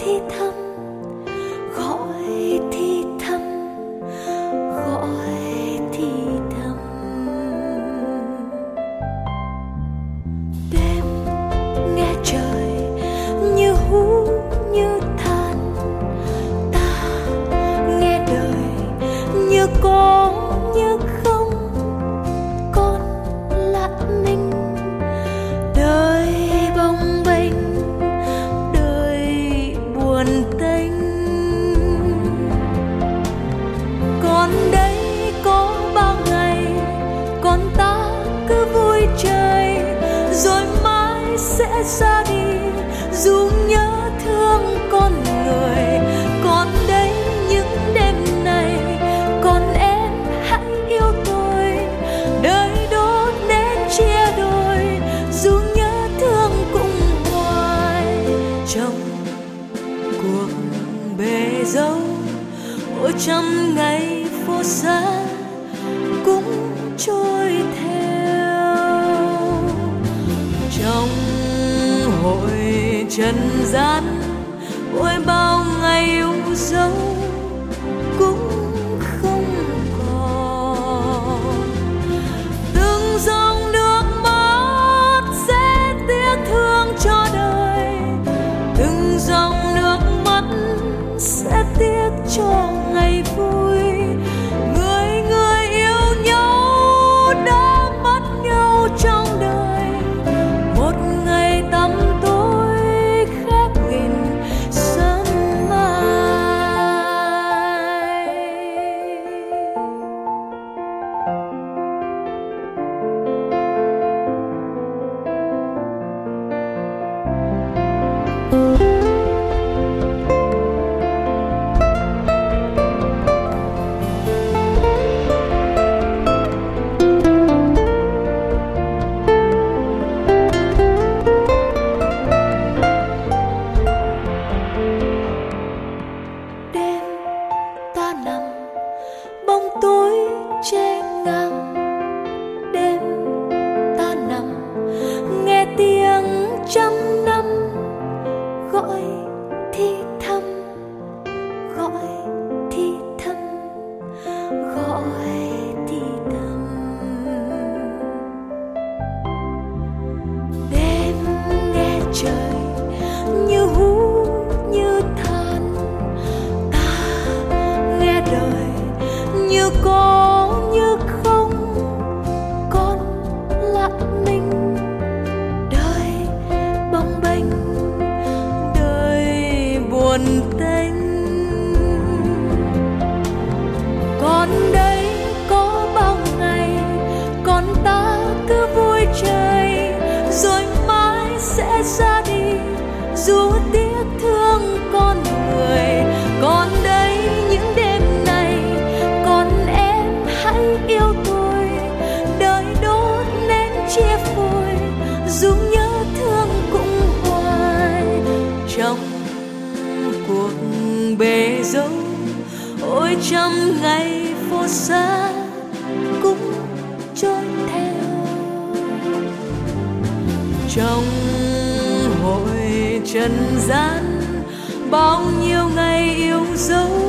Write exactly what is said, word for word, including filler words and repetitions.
thì thầm, gọi thì thầm, gọi thì thầm. Đêm nghe trời như hú như than, ta nghe đời như có như không, con là mình. Đời bồng bềnh, đời buồn tênh, còn đây có bao ngày con ta cứ vui chơi, rồi mai sẽ ra đi dù nhớ thương con người. Còn đây những đêm này con em hãy yêu tôi, đời đốt nến chia đôi dù nhớ thương cũng hoài. Trong cuộc bể dâu ôi trăm ngày phố xa cũng trôi theo, trong hội trần gian ôi bao ngày yêu dấu cũng không còn. Từng dòng nước mắt sẽ tiếc thương cho đời, từng dòng nước mắt sẽ tiếc cho ngày vui. Người người yêu nhau đã mất nhau trong đời, một ngày tăm tối khép nghìn sớm mai. Đêm ta nằm bóng tối che ngang, đêm ta nằm nghe tiếng trăm năm gọi thì thầm, gọi thì thầm, gọi thì thầm. Đêm nghe trời như hú như than, ta nghe đời như có như không, con là mình. Đời bồng bềnh, đời buồn tênh, còn đây có bao ngày con ta cứ vui chơi, rồi mai sẽ ra đi dù tiếc thương con người. Còn đây những đêm này con em hãy yêu tôi, đời đốt nến chia phôi dù nhớ thương cũng hoài. Trong cuộc bể dâu ôi trăm ngày phố xa cũng trôi theo, trong hội trần gian bao nhiêu ngày yêu dấu